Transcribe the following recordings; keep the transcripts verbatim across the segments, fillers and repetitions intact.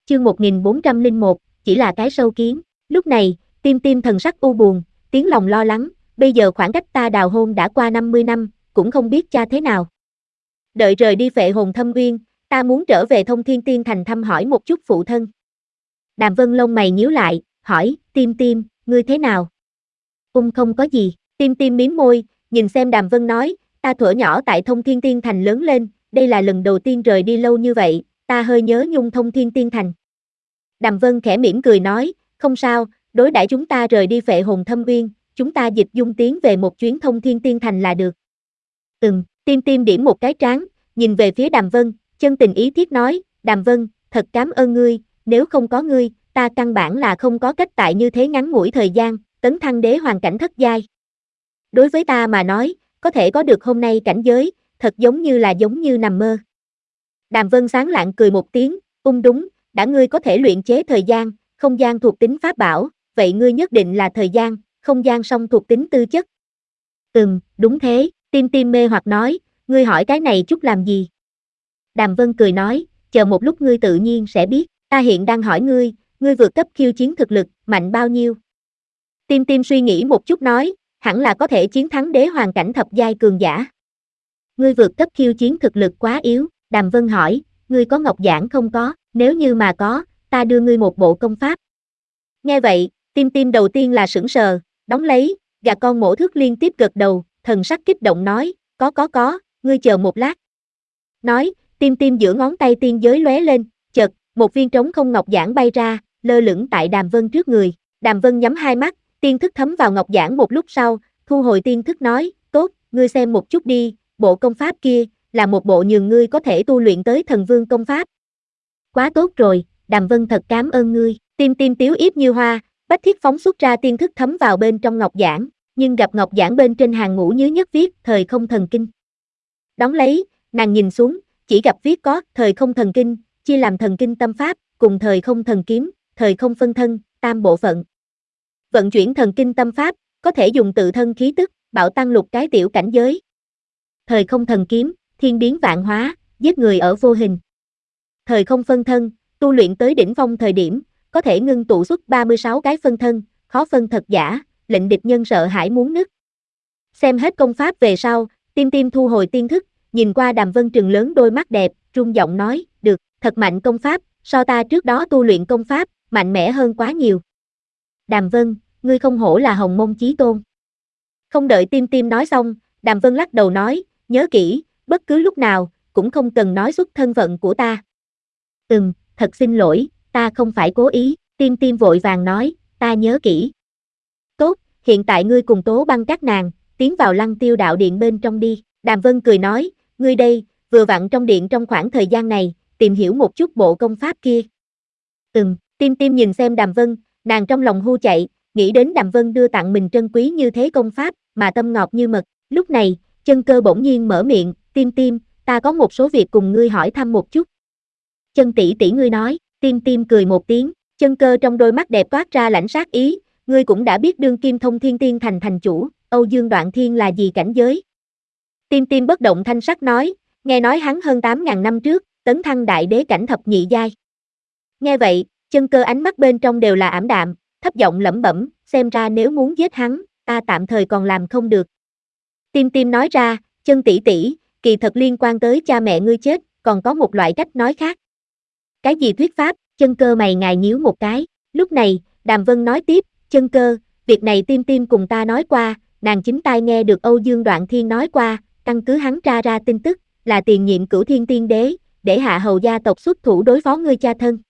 Chương một nghìn bốn trăm lẻ một, chỉ là cái sâu kiến. Lúc này, Tim Tim thần sắc u buồn, tiếng lòng lo lắng, bây giờ khoảng cách ta đào hôn đã qua năm mươi năm, cũng không biết cha thế nào. Đợi rời đi Phệ Hồn Thâm Uyên, ta muốn trở về Thông Thiên Tiên Thành thăm hỏi một chút phụ thân. Đàm Vân lông mày nhíu lại, hỏi, Tim Tim, ngươi thế nào? Ung không có gì, Tim Tim mím môi, nhìn xem Đàm Vân nói, ta thuở nhỏ tại Thông Thiên Tiên Thành lớn lên, đây là lần đầu tiên rời đi lâu như vậy, ta hơi nhớ nhung Thông Thiên Tiên Thành. Đàm Vân khẽ mỉm cười nói, không sao, đối đãi chúng ta rời đi Phệ Hồn Thâm Uyên, chúng ta dịch dung tiến về một chuyến Thông Thiên Tiên Thành là được. Ừm, Tim Tim điểm một cái trán, nhìn về phía Đàm Vân, chân tình ý thiết nói, Đàm Vân, thật cảm ơn ngươi, nếu không có ngươi, ta căn bản là không có cách tại như thế ngắn ngủi thời gian, tấn thăng đế hoàng cảnh thất giai. Đối với ta mà nói, có thể có được hôm nay cảnh giới, thật giống như là giống như nằm mơ. Đàm Vân sáng lạng cười một tiếng, ung đúng, đã ngươi có thể luyện chế thời gian, không gian thuộc tính pháp bảo, vậy ngươi nhất định là thời gian, không gian song thuộc tính tư chất. Ừm, đúng thế, Tim Tim mê hoặc nói, ngươi hỏi cái này chút làm gì? Đàm Vân cười nói, chờ một lúc ngươi tự nhiên sẽ biết, ta hiện đang hỏi ngươi, ngươi vượt cấp khiêu chiến thực lực, mạnh bao nhiêu? Tim Tim suy nghĩ một chút nói, hẳn là có thể chiến thắng đế hoàng cảnh thập giai cường giả. Ngươi vượt cấp khiêu chiến thực lực quá yếu, Đàm Vân hỏi, ngươi có ngọc giản không có, nếu như mà có, ta đưa ngươi một bộ công pháp. Nghe vậy, Tim Tim đầu tiên là sững sờ, đón lấy, gà con mổ thước liên tiếp gật đầu, thần sắc kích động nói, có có có, ngươi chờ một lát. Nói, Tim Tim giữa ngón tay tiên giới lóe lên, chợt, một viên trống không ngọc giản bay ra, lơ lửng tại Đàm Vân trước người. Đàm Vân nhắm hai mắt, tiên thức thấm vào ngọc giản một lúc sau, thu hồi tiên thức nói, tốt, ngươi xem một chút đi, bộ công pháp kia, là một bộ nhường ngươi có thể tu luyện tới thần vương công pháp. Quá tốt rồi, Đàm Vân thật cảm ơn ngươi, Tim Tim tiếu yếp như hoa, bách thiết phóng xuất ra tiên thức thấm vào bên trong ngọc giản, nhưng gặp ngọc giản bên trên hàng ngũ nhứ nhất viết, thời không thần kinh. Đón lấy, nàng nhìn xuống, chỉ gặp viết có, thời không thần kinh, chia làm thần kinh tâm pháp, cùng thời không thần kiếm, thời không phân thân, tam bộ phận. Vận chuyển thần kinh tâm pháp, có thể dùng tự thân khí tức, bạo tăng lục cái tiểu cảnh giới. Thời không thần kiếm, thiên biến vạn hóa, giết người ở vô hình. Thời không phân thân, tu luyện tới đỉnh phong thời điểm, có thể ngưng tụ xuất ba mươi sáu cái phân thân, khó phân thật giả, lệnh địch nhân sợ hãi muốn nứt. Xem hết công pháp về sau, Tim Tim thu hồi tiên thức, nhìn qua Đàm Vân trừng lớn đôi mắt đẹp, rung giọng nói, được, thật mạnh công pháp, so ta trước đó tu luyện công pháp, mạnh mẽ hơn quá nhiều. Đàm Vân, ngươi không hổ là Hồng Mông Chí Tôn. Không đợi Tim Tim nói xong, Đàm Vân lắc đầu nói, nhớ kỹ, bất cứ lúc nào, cũng không cần nói xuất thân phận của ta. Ừm, thật xin lỗi, ta không phải cố ý, Tim Tim vội vàng nói, ta nhớ kỹ. Tốt, hiện tại ngươi cùng Tố Băng các nàng, tiến vào Lăng Tiêu đạo điện bên trong đi, Đàm Vân cười nói, ngươi đây, vừa vặn trong điện trong khoảng thời gian này, tìm hiểu một chút bộ công pháp kia. Ừm, Tim Tim nhìn xem Đàm Vân, nàng trong lòng hu chạy, nghĩ đến Đàm Vân đưa tặng mình trân quý như thế công pháp, mà tâm ngọt như mật, lúc này, Chân Cơ bỗng nhiên mở miệng, Tim Tim, ta có một số việc cùng ngươi hỏi thăm một chút. Chân tỷ tỷ ngươi nói, Tim Tim cười một tiếng, Chân Cơ trong đôi mắt đẹp toát ra lãnh sát ý, ngươi cũng đã biết đương kim Thông Thiên Tiên Thành thành chủ, Âu Dương Đoạn Thiên là gì cảnh giới. Tim Tim bất động thanh sắc nói, nghe nói hắn hơn tám ngàn năm trước, tấn thăng đại đế cảnh thập nhị giai. Nghe vậy, Chân Cơ ánh mắt bên trong đều là ảm đạm, thấp giọng lẩm bẩm, xem ra nếu muốn giết hắn, ta tạm thời còn làm không được. Tim Tim nói ra, Chân tỷ tỷ, kỳ thật liên quan tới cha mẹ ngươi chết, còn có một loại cách nói khác. Cái gì thuyết pháp? Chân Cơ mày ngài nhíu một cái. Lúc này, Đàm Vân nói tiếp, Chân Cơ, việc này Tim Tim cùng ta nói qua, nàng chính tai nghe được Âu Dương Đoạn Thiên nói qua, căn cứ hắn tra ra tin tức, là tiền nhiệm Cửu Thiên Tiên Đế, để hạ hầu gia tộc xuất thủ đối phó ngươi cha thân.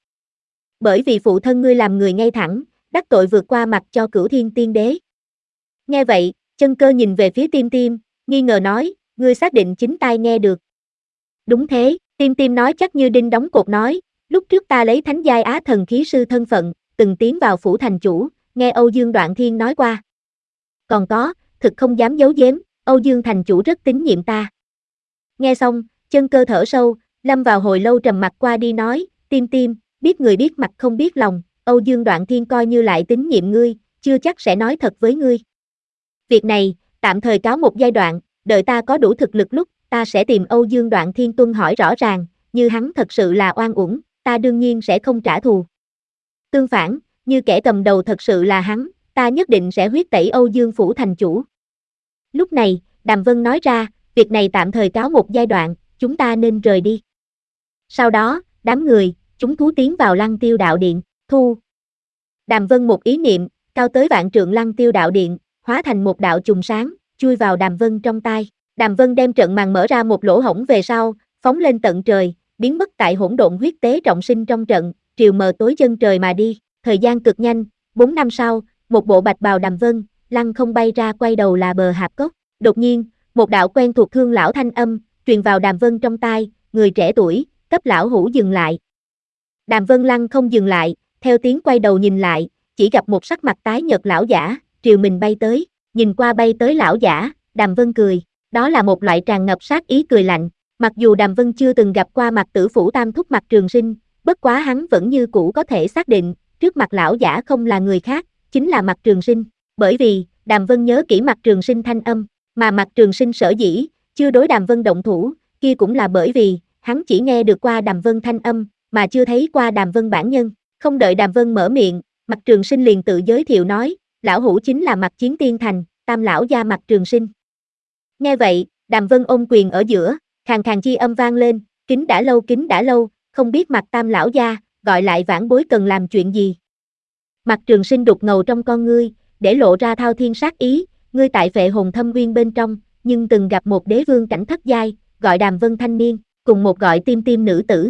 Bởi vì phụ thân ngươi làm người ngay thẳng, đắc tội vượt qua mặt cho Cửu Thiên Tiên Đế. Nghe vậy, Chân Cơ nhìn về phía Tim Tim, nghi ngờ nói, ngươi xác định chính tai nghe được. Đúng thế, Tim Tim nói chắc như đinh đóng cột nói, lúc trước ta lấy thánh giai á thần khí sư thân phận, từng tiến vào phủ thành chủ, nghe Âu Dương Đoạn Thiên nói qua. Còn có, thực không dám giấu giếm, Âu Dương thành chủ rất tín nhiệm ta. Nghe xong, Chân Cơ thở sâu, lâm vào hồi lâu trầm mặc qua đi nói, Tim Tim, biết người biết mặt không biết lòng, Âu Dương Đoạn Thiên coi như lại tín nhiệm ngươi, chưa chắc sẽ nói thật với ngươi. Việc này, tạm thời cáo một giai đoạn, đợi ta có đủ thực lực lúc, ta sẽ tìm Âu Dương Đoạn Thiên tuân hỏi rõ ràng, như hắn thật sự là oan uổng, ta đương nhiên sẽ không trả thù. Tương phản, như kẻ cầm đầu thật sự là hắn, ta nhất định sẽ huyết tẩy Âu Dương Phủ thành chủ. Lúc này, Đàm Vân nói ra, việc này tạm thời cáo một giai đoạn, chúng ta nên rời đi. Sau đó, đám người, chúng thú tiến vào Lăng Tiêu Đạo Điện, thu. Đàm Vân một ý niệm, cao tới vạn trượng Lăng Tiêu Đạo Điện, hóa thành một đạo chùm sáng, chui vào Đàm Vân trong tai. Đàm Vân đem trận màn mở ra một lỗ hổng về sau, phóng lên tận trời, biến mất tại hỗn độn huyết tế trọng sinh trong trận, triều mờ tối chân trời mà đi. Thời gian cực nhanh, bốn năm sau, một bộ bạch bào Đàm Vân, lăng không bay ra quay đầu là bờ hạp cốc. Đột nhiên, một đạo quen thuộc thương lão thanh âm, truyền vào Đàm Vân trong tai, người trẻ tuổi, cấp lão hủ dừng lại. Đàm Vân lăng không dừng lại, theo tiếng quay đầu nhìn lại, chỉ gặp một sắc mặt tái nhợt lão giả, triều mình bay tới, nhìn qua bay tới lão giả, Đàm Vân cười, đó là một loại tràn ngập sát ý cười lạnh, mặc dù Đàm Vân chưa từng gặp qua Mạc Tử Phủ tam thúc Mạc Trường Sinh, bất quá hắn vẫn như cũ có thể xác định, trước mặt lão giả không là người khác, chính là Mạc Trường Sinh, bởi vì, Đàm Vân nhớ kỹ Mạc Trường Sinh thanh âm, mà Mạc Trường Sinh sở dĩ, chưa đối Đàm Vân động thủ, kia cũng là bởi vì, hắn chỉ nghe được qua Đàm Vân thanh âm, mà chưa thấy qua Đàm Vân bản nhân, không đợi Đàm Vân mở miệng, Mạc Trường Sinh liền tự giới thiệu nói, lão hủ chính là Mạc Chiến Tiên Thành, tam lão gia Mạc Trường Sinh. Nghe vậy, Đàm Vân ôm quyền ở giữa, khàn khàn chi âm vang lên, kính đã lâu kính đã lâu, không biết Mạc tam lão gia, gọi lại vãn bối cần làm chuyện gì. Mạc Trường Sinh đục ngầu trong con ngươi, để lộ ra thao thiên sát ý, ngươi tại Phệ Hồn Thâm Uyên bên trong, nhưng từng gặp một đế vương cảnh thất giai, gọi Đàm Vân thanh niên, cùng một gọi Tim Tim nữ tử.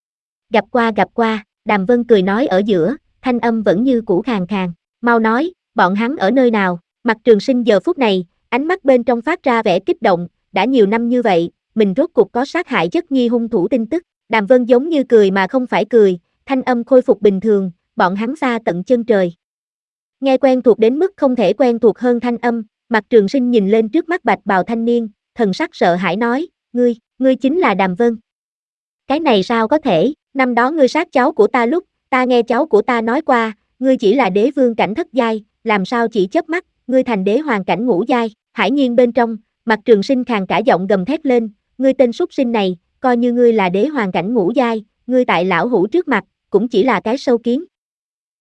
Gặp qua gặp qua, Đàm Vân cười nói ở giữa, thanh âm vẫn như cũ khàn khàn, mau nói, bọn hắn ở nơi nào. Mạc Trường Sinh giờ phút này, ánh mắt bên trong phát ra vẻ kích động, đã nhiều năm như vậy, mình rốt cuộc có sát hại chất nhi hung thủ tin tức. Đàm Vân giống như cười mà không phải cười, thanh âm khôi phục bình thường, bọn hắn xa tận chân trời. Nghe quen thuộc đến mức không thể quen thuộc hơn thanh âm, Mạc Trường Sinh nhìn lên trước mắt bạch bào thanh niên, thần sắc sợ hãi nói, ngươi, ngươi chính là Đàm Vân. Cái này sao có thể, năm đó ngươi sát cháu của ta lúc, ta nghe cháu của ta nói qua, ngươi chỉ là đế vương cảnh thất giai, làm sao chỉ chớp mắt, ngươi thành đế hoàng cảnh ngũ giai. Hải nhiên bên trong, Mạc Trường Sinh khàn cả giọng gầm thét lên, ngươi tên súc sinh này, coi như ngươi là đế hoàng cảnh ngũ giai, ngươi tại lão hủ trước mặt, cũng chỉ là cái sâu kiến.